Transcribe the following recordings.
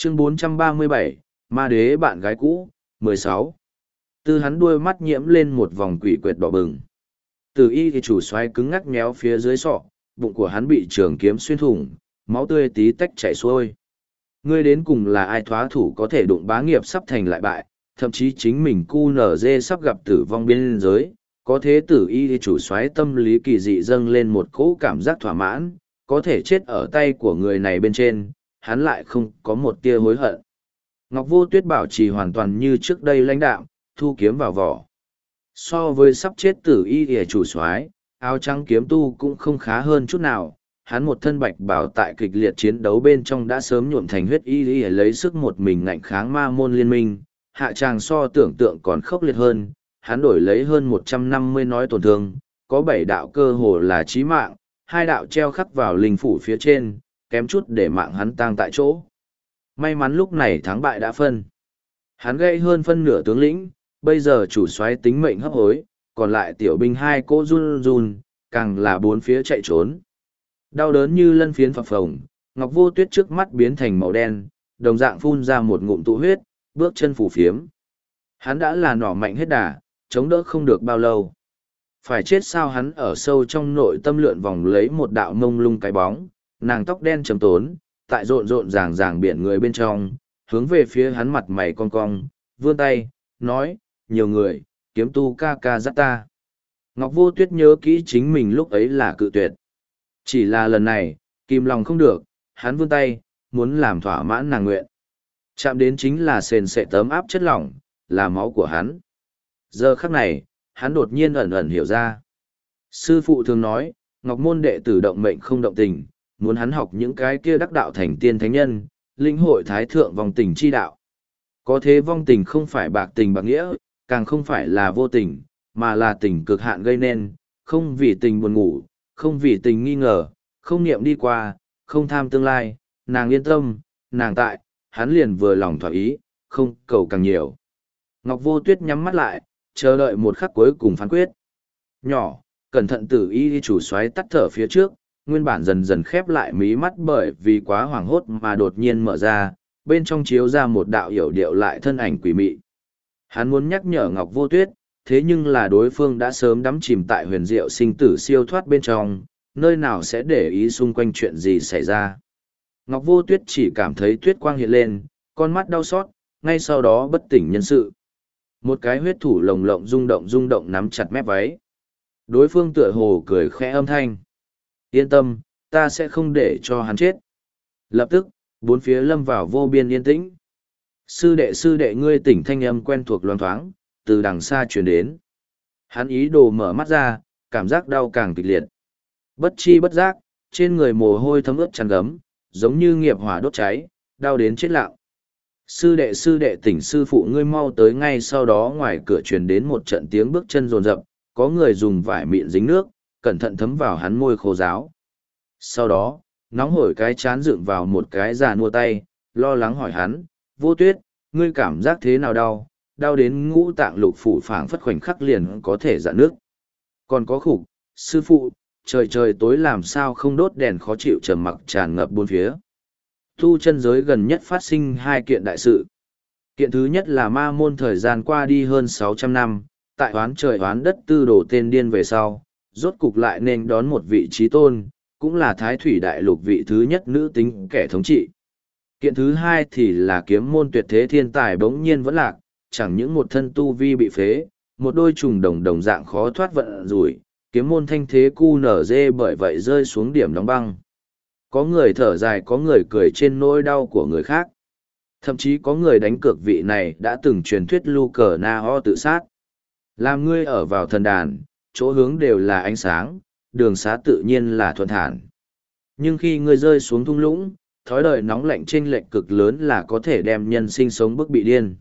Chương 437, Ma Đế bạn gái cũ, 16. Tư hắn đuôi mắt nhiễm lên một vòng quỷ quyệt đỏ bừng. Từ y thì chủ xoáy cứng ngắc méo phía dưới sọ, bụng của hắn bị trường kiếm xuyên thủng, máu tươi tí tách chảy xuôi. Ngươi đến cùng là ai thoá thủ có thể đụng bá nghiệp sắp thành lại bại, thậm chí chính mình cu nở dê sắp gặp tử vong biên giới, có thế tử y thì chủ soái tâm lý kỳ dị dâng lên một cỗ cảm giác thỏa mãn, có thể chết ở tay của người này bên trên, hắn lại không có một tia hối hận. Ngọc Vô Tuyết bảo trì hoàn toàn như trước đây lãnh đạm, thu kiếm vào vỏ. So với sắp chết tử y thì chủ soái, áo trắng kiếm tu cũng không khá hơn chút nào. Hắn một thân bạch bảo tại kịch liệt chiến đấu bên trong đã sớm nhuộm thành huyết y lấy sức một mình ngạnh kháng ma môn liên minh, hạ tràng so tưởng tượng còn khốc liệt hơn, hắn đổi lấy hơn 150 nói tổn thương, có 7 đạo cơ hồ là chí mạng, 2 đạo treo khắc vào linh phủ phía trên, kém chút để mạng hắn tang tại chỗ. May mắn lúc này thắng bại đã phân. Hắn gây hơn phân nửa tướng lĩnh, bây giờ chủ soái tính mệnh hấp hối, còn lại tiểu binh 2 cỗ run run, càng là bốn phía chạy trốn. Đau đớn như lân phiến phập phồng, Ngọc Vô Tuyết trước mắt biến thành màu đen, đồng dạng phun ra một ngụm tụ huyết, bước chân phủ phiếm. Hắn đã là nỏ mạnh hết đà, chống đỡ không được bao lâu. Phải chết sao? Hắn ở sâu trong nội tâm lượn vòng lấy một đạo mông lung cái bóng, nàng tóc đen trầm tốn, tại rộn rộn ràng ràng biển người bên trong, hướng về phía hắn mặt mày cong cong, vươn tay, nói, nhiều người, kiếm tu ca ca dắt ta. Ngọc Vô Tuyết nhớ kỹ chính mình lúc ấy là cự tuyệt. Chỉ là lần này, kìm lòng không được, hắn vươn tay, muốn làm thỏa mãn nàng nguyện. Chạm đến chính là sền sệ tấm áp chất lỏng, là máu của hắn. Giờ khắc này, hắn đột nhiên ẩn ẩn hiểu ra. Sư phụ thường nói, Ngọc môn đệ tử động mệnh không động tình, muốn hắn học những cái kia đắc đạo thành tiên thánh nhân, linh hội thái thượng vong tình chi đạo. Có thế vong tình không phải bạc tình bạc nghĩa, càng không phải là vô tình, mà là tình cực hạn gây nên, không vì tình buồn ngủ, không vì tình nghi ngờ, không niệm đi qua, không tham tương lai, nàng yên tâm, nàng tại, hắn liền vừa lòng thỏa ý, không cầu càng nhiều. Ngọc Vô Tuyết nhắm mắt lại, chờ đợi một khắc cuối cùng phán quyết. Nhỏ, cẩn thận tử y chủ soái tắt thở phía trước, nguyên bản dần dần khép lại mí mắt bởi vì quá hoảng hốt mà đột nhiên mở ra, bên trong chiếu ra một đạo hiểu điệu lại thân ảnh quỷ mị. Hắn muốn nhắc nhở Ngọc Vô Tuyết, thế nhưng là đối phương đã sớm đắm chìm tại huyền diệu sinh tử siêu thoát bên trong, nơi nào sẽ để ý xung quanh chuyện gì xảy ra. Ngọc Vô Tuyết chỉ cảm thấy tuyết quang hiện lên, con mắt đau xót, ngay sau đó bất tỉnh nhân sự. Một cái huyết thủ lồng lộng rung động nắm chặt mép váy. Đối phương tựa hồ cười khẽ âm thanh. Yên tâm, ta sẽ không để cho hắn chết. Lập tức, bốn phía lâm vào vô biên yên tĩnh. Sư đệ ngươi tỉnh thanh âm quen thuộc loang thoáng, từ đằng xa truyền đến. Hắn ý đồ mở mắt ra, cảm giác đau càng kịch liệt. Bất chi bất giác, trên người mồ hôi thấm ướt chăn gấm, giống như nghiệp hỏa đốt cháy, đau đến chết lặng. Sư đệ tỉnh sư phụ ngươi mau tới. Ngay sau đó ngoài cửa truyền đến một trận tiếng bước chân rồn rập, có người dùng vải mịn dính nước, cẩn thận thấm vào hắn môi khô ráo. Sau đó, nóng hổi cái chán dựng vào một cái già nua tay, lo lắng hỏi hắn, Vô Tuyết, ngươi cảm giác thế nào đau, đau đến ngũ tạng lục phủ phảng phất khoảnh khắc liền có thể dạn nước. Còn có khục, sư phụ, trời tối làm sao không đốt đèn khó chịu trầm mặc tràn ngập bốn phía. Tu chân giới gần nhất phát sinh 2 kiện đại sự. Kiện thứ nhất là ma môn thời gian qua đi hơn 600 năm, tại oán trời oán đất tư đồ tên điên về sau, rốt cục lại nên đón một vị trí tôn, cũng là thái thủy đại lục vị thứ nhất nữ tính kẻ thống trị. Kiện thứ hai thì là kiếm môn tuyệt thế thiên tài bỗng nhiên vẫn lạc, chẳng những một thân tu vi bị phế, một đôi trùng đồng dạng khó thoát vận rủi, kiếm môn thanh thế cu nở dê bởi vậy rơi xuống điểm đóng băng. Có người thở dài, có người cười trên nỗi đau của người khác. Thậm chí có người đánh cược vị này đã từng truyền thuyết Lu Cờ Na Ho tự sát. Làm ngươi ở vào thần đàn, chỗ hướng đều là ánh sáng, đường xá tự nhiên là thuận thản. Nhưng khi ngươi rơi xuống thung lũng, thói đời nóng lạnh chênh lệch cực lớn là có thể đem nhân sinh sống bức bị điên.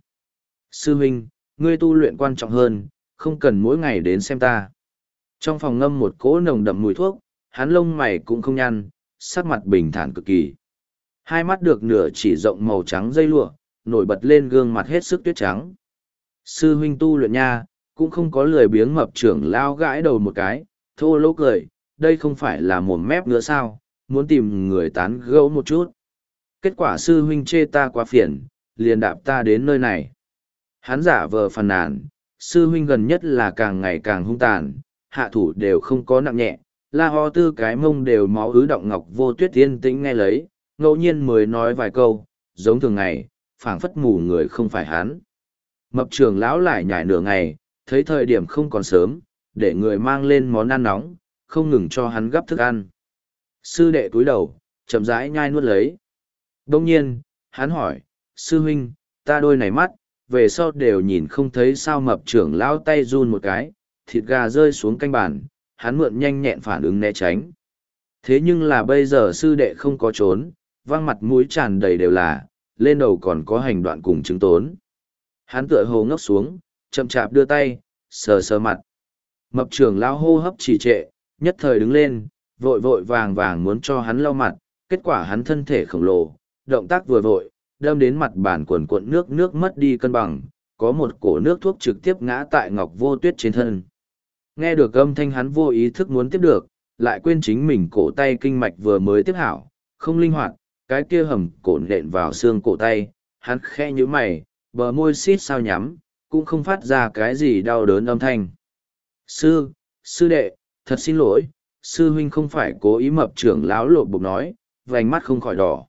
Sư huynh, ngươi tu luyện quan trọng hơn, không cần mỗi ngày đến xem ta. Trong phòng ngâm một cỗ nồng đậm mùi thuốc, hắn lông mày cũng không nhăn, sắc mặt bình thản cực kỳ. Hai mắt được nửa chỉ rộng màu trắng dây lụa, nổi bật lên gương mặt hết sức tuyết trắng. Sư huynh tu luyện nha, cũng không có lười biếng mập trưởng lao gãi đầu một cái, thô lỗ cười, đây không phải là mồm mép nữa sao, muốn tìm người tán gẫu một chút. Kết quả sư huynh chê ta quá phiền, liền đạp ta đến nơi này. Hắn giả vờ phàn nàn, sư huynh gần nhất là càng ngày càng hung tàn, hạ thủ đều không có nặng nhẹ, la ho tư cái mông đều máu ứ động. Ngọc Vô Tuyết yên tĩnh nghe lấy, ngẫu nhiên mới nói vài câu, giống thường ngày, phảng phất mù người không phải hắn. Mập trưởng lão lại nhảy nửa ngày, thấy thời điểm không còn sớm, để người mang lên món ăn nóng, không ngừng cho hắn gắp thức ăn. Sư đệ cúi đầu, chậm rãi nhai nuốt lấy. Đông nhiên, hắn hỏi, sư huynh, ta đôi này mắt, về sau đều nhìn không thấy sao. Mập trưởng lão tay run một cái, thịt gà rơi xuống canh bàn, hắn mượn nhanh nhẹn phản ứng né tránh. Thế nhưng là bây giờ sư đệ không có trốn, văng mặt mũi tràn đầy đều là, lên đầu còn có hành đoạn cùng chứng tốn. Hắn tựa hồ ngốc xuống, chậm chạp đưa tay, sờ sờ mặt. Mập trưởng lão hô hấp trì trệ, nhất thời đứng lên, vội vội vàng vàng muốn cho hắn lau mặt, kết quả hắn thân thể khổng lồ, động tác vừa vội, đâm đến mặt bàn quần cuộn nước mất đi cân bằng, có một cổ nước thuốc trực tiếp ngã tại Ngọc Vô Tuyết trên thân. Nghe được âm thanh hắn vô ý thức muốn tiếp được, lại quên chính mình cổ tay kinh mạch vừa mới tiếp hảo, không linh hoạt, cái kia hầm cổ nện vào xương cổ tay, hắn khẽ nhíu mày, bờ môi xít sao nhắm, cũng không phát ra cái gì đau đớn âm thanh. Sư đệ, thật xin lỗi, sư huynh không phải cố ý. Mập trưởng lão lột bụng nói, vành mắt không khỏi đỏ.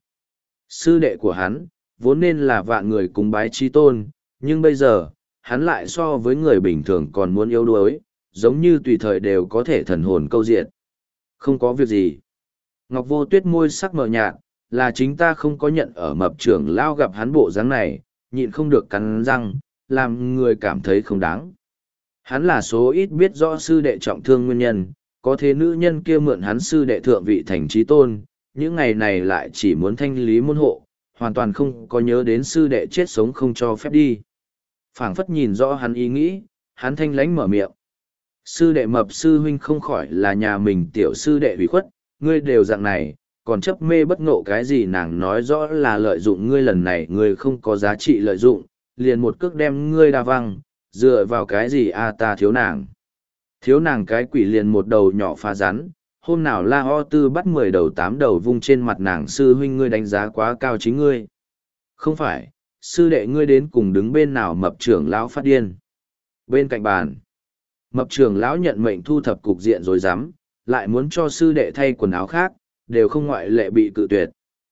Sư đệ của hắn, vốn nên là vạn người cúng bái chí tôn, nhưng bây giờ, hắn lại so với người bình thường còn muốn yếu đuối, giống như tùy thời đều có thể thần hồn câu diện. Không có việc gì. Ngọc Vô Tuyết môi sắc mờ nhạt, là chính ta không có nhận ở. Mập trưởng lão gặp hắn bộ dáng này, nhịn không được cắn răng, làm người cảm thấy không đáng. Hắn là số ít biết rõ sư đệ trọng thương nguyên nhân, có thế nữ nhân kia mượn hắn sư đệ thượng vị thành chí tôn, những ngày này lại chỉ muốn thanh lý môn hộ, hoàn toàn không có nhớ đến sư đệ chết sống không cho phép đi. Phảng phất nhìn rõ hắn ý nghĩ, hắn thanh lánh mở miệng. Sư đệ Mập sư huynh không khỏi là nhà mình tiểu sư đệ hủy khuất, ngươi đều dạng này, còn chấp mê bất ngộ cái gì. Nàng nói rõ là lợi dụng ngươi, lần này ngươi không có giá trị lợi dụng, liền một cước đem ngươi đa văng, dựa vào cái gì ta thiếu nàng. Thiếu nàng cái quỷ, liền một đầu nhỏ phá rắn, hôm nào La Ho Tư bắt 10 đầu 8 đầu vung trên mặt nàng. Sư huynh ngươi đánh giá quá cao chính ngươi. Không phải, sư đệ ngươi đến cùng đứng bên nào? Mập trưởng lão phát điên. Bên cạnh bàn, Mập trưởng lão nhận mệnh thu thập cục diện rồi dám, lại muốn cho sư đệ thay quần áo khác, đều không ngoại lệ bị cự tuyệt.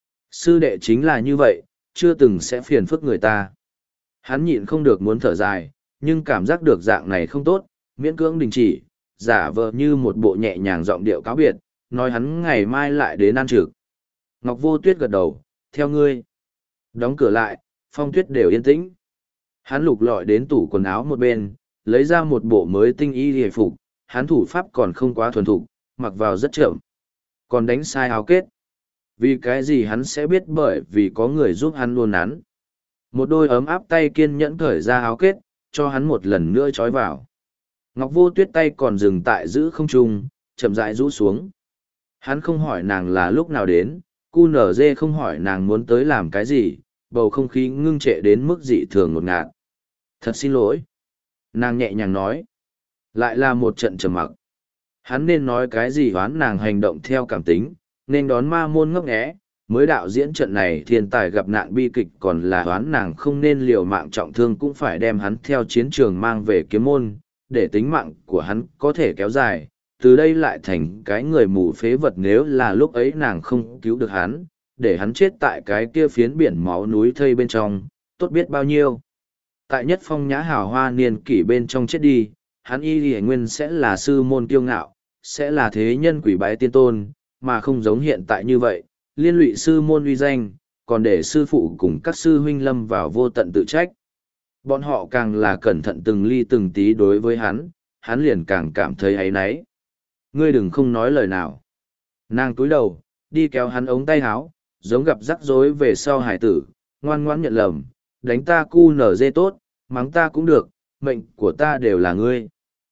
Sư đệ chính là như vậy, chưa từng sẽ phiền phức người ta. Hắn nhịn không được muốn thở dài, nhưng cảm giác được dạng này không tốt, miễn cưỡng đình chỉ, giả vờ như một bộ nhẹ nhàng giọng điệu cáo biệt, nói hắn ngày mai lại đến ăn trực. Ngọc Vô Tuyết gật đầu, theo ngươi. Đóng cửa lại, Phong Tuyết đều yên tĩnh. Hắn lục lọi đến tủ quần áo một bên, lấy ra một bộ mới tinh y hề phục, hắn thủ pháp còn không quá thuần thục, mặc vào rất chậm. Còn đánh sai áo kết. Vì cái gì hắn sẽ biết? Bởi vì có người giúp hắn luôn nắn. Một đôi ấm áp tay kiên nhẫn cởi ra áo kết, cho hắn một lần nữa trói vào. Ngọc Vô Tuyết tay còn dừng tại giữ không trung, chậm rãi rũ xuống. Hắn không hỏi nàng là lúc nào đến, cu nở dê không hỏi nàng muốn tới làm cái gì, bầu không khí ngưng trệ đến mức dị thường ngột ngạt. Thật xin lỗi. Nàng nhẹ nhàng nói. Lại là một trận trầm mặc. Hắn nên nói cái gì? Hoán nàng hành động theo cảm tính, nên đón ma môn ngấp nghé. Mới đạo diễn trận này thiên tài gặp nạn bi kịch, còn là hoán nàng không nên liều mạng trọng thương cũng phải đem hắn theo chiến trường mang về kiếm môn, để tính mạng của hắn có thể kéo dài, từ đây lại thành cái người mù phế vật. Nếu là lúc ấy nàng không cứu được hắn, để hắn chết tại cái kia phiến biển máu núi thây bên trong, tốt biết bao nhiêu. Tại nhất phong nhã hào hoa niên kỷ bên trong chết đi, hắn y nguyên sẽ là sư môn kiêu ngạo, sẽ là thế nhân quỷ bái tiên tôn, mà không giống hiện tại như vậy, liên lụy sư môn uy danh, còn để sư phụ cùng các sư huynh lâm vào vô tận tự trách. Bọn họ càng là cẩn thận từng ly từng tí đối với hắn liền càng cảm thấy áy náy. Ngươi đừng không nói lời nào. Nàng túi đầu, đi kéo hắn ống tay áo, giống gặp rắc rối về sau hải tử, ngoan ngoãn nhận lầm, đánh ta cu nở dê tốt, mắng ta cũng được, mệnh của ta đều là ngươi.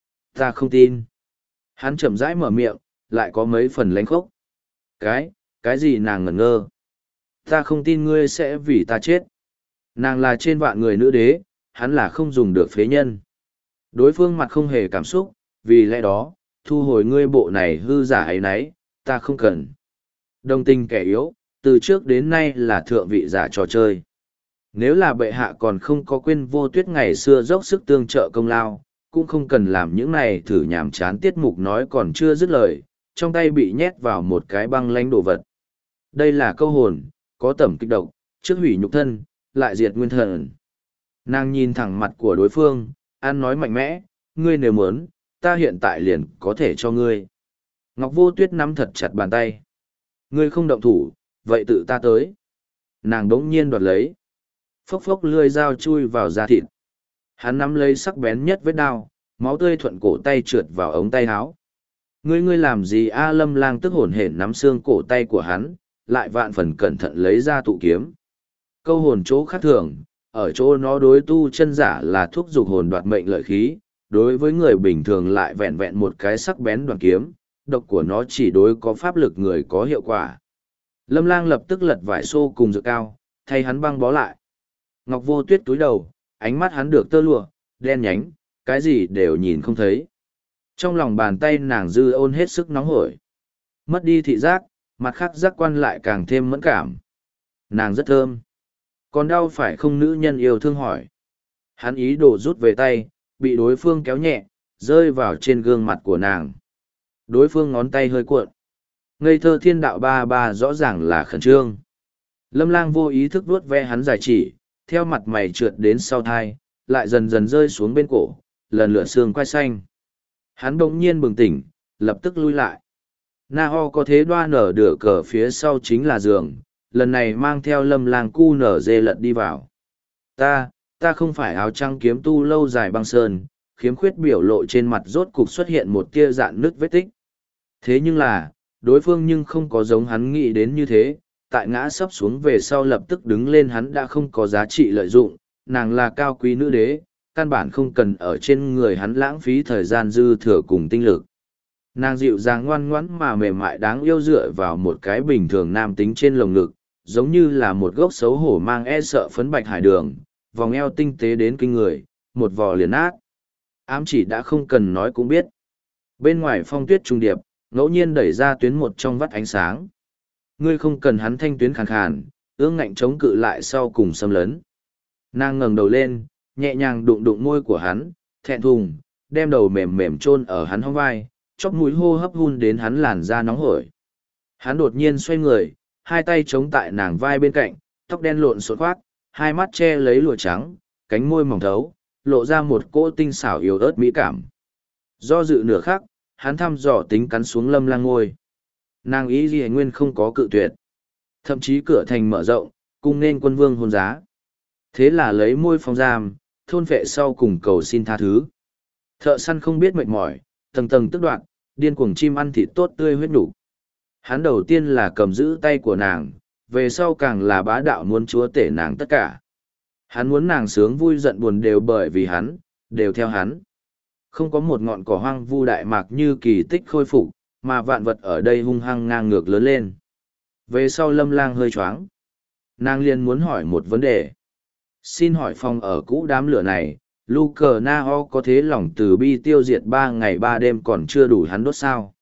Ta không tin. Hắn chậm rãi mở miệng, lại có mấy phần lánh khốc. Cái gì? Nàng ngẩn ngơ. Ta không tin ngươi sẽ vì ta chết. Nàng là trên vạn người nữ đế, hắn là không dùng được phế nhân. Đối phương mặt không hề cảm xúc, vì lẽ đó, thu hồi ngươi bộ này hư giả ấy nấy, ta không cần. Đồng tình kẻ yếu, từ trước đến nay là thượng vị giả trò chơi. Nếu là bệ hạ còn không có quên Vô Tuyết ngày xưa dốc sức tương trợ công lao, cũng không cần làm những này thử nhàm chán tiết mục nói còn chưa dứt lời, trong tay bị nhét vào một cái băng lánh đồ vật. Đây là câu hồn, có tẩm kích độc, trước hủy nhục thân, lại diệt nguyên thần. Nàng nhìn thẳng mặt của đối phương, ăn nói mạnh mẽ, ngươi nếu muốn, ta hiện tại liền có thể cho ngươi. Ngọc Vô Tuyết nắm thật chặt bàn tay. Ngươi không động thủ, vậy tự ta tới. Nàng đống nhiên đoạt lấy. Phốc phốc lưỡi dao chui vào da thịt. Hắn nắm lấy sắc bén nhất vết đao, máu tươi thuận cổ tay trượt vào ống tay áo. Ngươi làm gì a? Lâm Lang tức hổn hển nắm xương cổ tay của hắn, lại vạn phần cẩn thận lấy ra tụ kiếm. Câu hồn chỗ khác thường, ở chỗ nó đối tu chân giả là thuốc dục hồn đoạt mệnh lợi khí, đối với người bình thường lại vẹn vẹn một cái sắc bén đoàn kiếm, độc của nó chỉ đối có pháp lực người có hiệu quả. Lâm Lang lập tức lật vải xô cùng dược cao, thay hắn băng bó lại. Ngọc Vô Tuyết túi đầu, ánh mắt hắn được tơ lụa, đen nhánh, cái gì đều nhìn không thấy. Trong lòng bàn tay nàng dư ôn hết sức nóng hổi. Mất đi thị giác, mặt khác giác quan lại càng thêm mẫn cảm. Nàng rất thơm. Còn đau phải không? Nữ nhân yêu thương hỏi. Hắn ý đồ rút về tay, bị đối phương kéo nhẹ, rơi vào trên gương mặt của nàng. Đối phương ngón tay hơi cuộn. Ngây thơ thiên đạo ba ba rõ ràng là khẩn trương. Lâm Lang vô ý thức vuốt ve hắn dài chỉ, theo mặt mày trượt đến sau thai, lại dần dần rơi xuống bên cổ, lần lượt xương quai xanh. Hắn bỗng nhiên bừng tỉnh, lập tức lui lại. Na Ho có thế đoa nở đửa cờ phía sau chính là giường, lần này mang theo Lâm Lang cu nở dê lật đi vào. Ta không phải áo trắng kiếm tu lâu dài băng sơn, khiếm khuyết biểu lộ trên mặt rốt cục xuất hiện một tia dạn nứt vết tích. Thế nhưng là, đối phương nhưng không có giống hắn nghĩ đến như thế, tại ngã sấp xuống về sau lập tức đứng lên. Hắn đã không có giá trị lợi dụng, nàng là cao quý nữ đế, căn bản không cần ở trên người hắn lãng phí thời gian dư thừa cùng tinh lực. Nàng dịu dàng ngoan ngoãn mà mềm mại đáng yêu dựa vào một cái bình thường nam tính trên lồng ngực, giống như là một gốc xấu hổ mang e sợ phấn bạch hải đường, vòng eo tinh tế đến kinh người, một vò liền át. Ám chỉ đã không cần nói cũng biết. Bên ngoài phong tuyết trung điệp, ngẫu nhiên đẩy ra tuyến một trong vắt ánh sáng. Ngươi không cần. Hắn thanh tuyến khàn khàn, ương ngạnh chống cự lại sau cùng xâm lấn. Nàng ngẩng đầu lên, nhẹ nhàng đụng đụng môi của hắn, thẹn thùng, đem đầu mềm mềm chôn ở hắn hông vai, chóp mũi hô hấp hun đến hắn làn da nóng hổi. Hắn đột nhiên xoay người, hai tay chống tại nàng vai bên cạnh, tóc đen lộn xộn khoác, hai mắt che lấy lụa trắng, cánh môi mỏng thấu, lộ ra một cỗ tinh xảo yếu ớt mỹ cảm. Do dự nửa khắc, hắn thăm dò tính cắn xuống Lâm Lang ngôi. Nàng ý gì nguyên không có cự tuyệt. Thậm chí cửa thành mở rộng, cùng nên quân vương hôn giá. Thế là lấy môi phong giam, thôn phệ sau cùng cầu xin tha thứ. Thợ săn không biết mệt mỏi, tầng tầng tức đoạn, điên cuồng chim ăn thịt tốt tươi huyết nục. Hắn đầu tiên là cầm giữ tay của nàng, về sau càng là bá đạo muốn chúa tể nàng tất cả. Hắn muốn nàng sướng vui giận buồn đều bởi vì hắn, đều theo hắn. Không có một ngọn cỏ hoang vu đại mạc như kỳ tích khôi phục, mà vạn vật ở đây hung hăng ngang ngược lớn lên. Về sau Lâm Lang hơi choáng. Nàng liền muốn hỏi một vấn đề. Xin hỏi phòng ở cũ đám lửa này, Luke Na Ho có thế lòng từ bi tiêu diệt 3 ngày 3 đêm còn chưa đủ hắn đốt sao?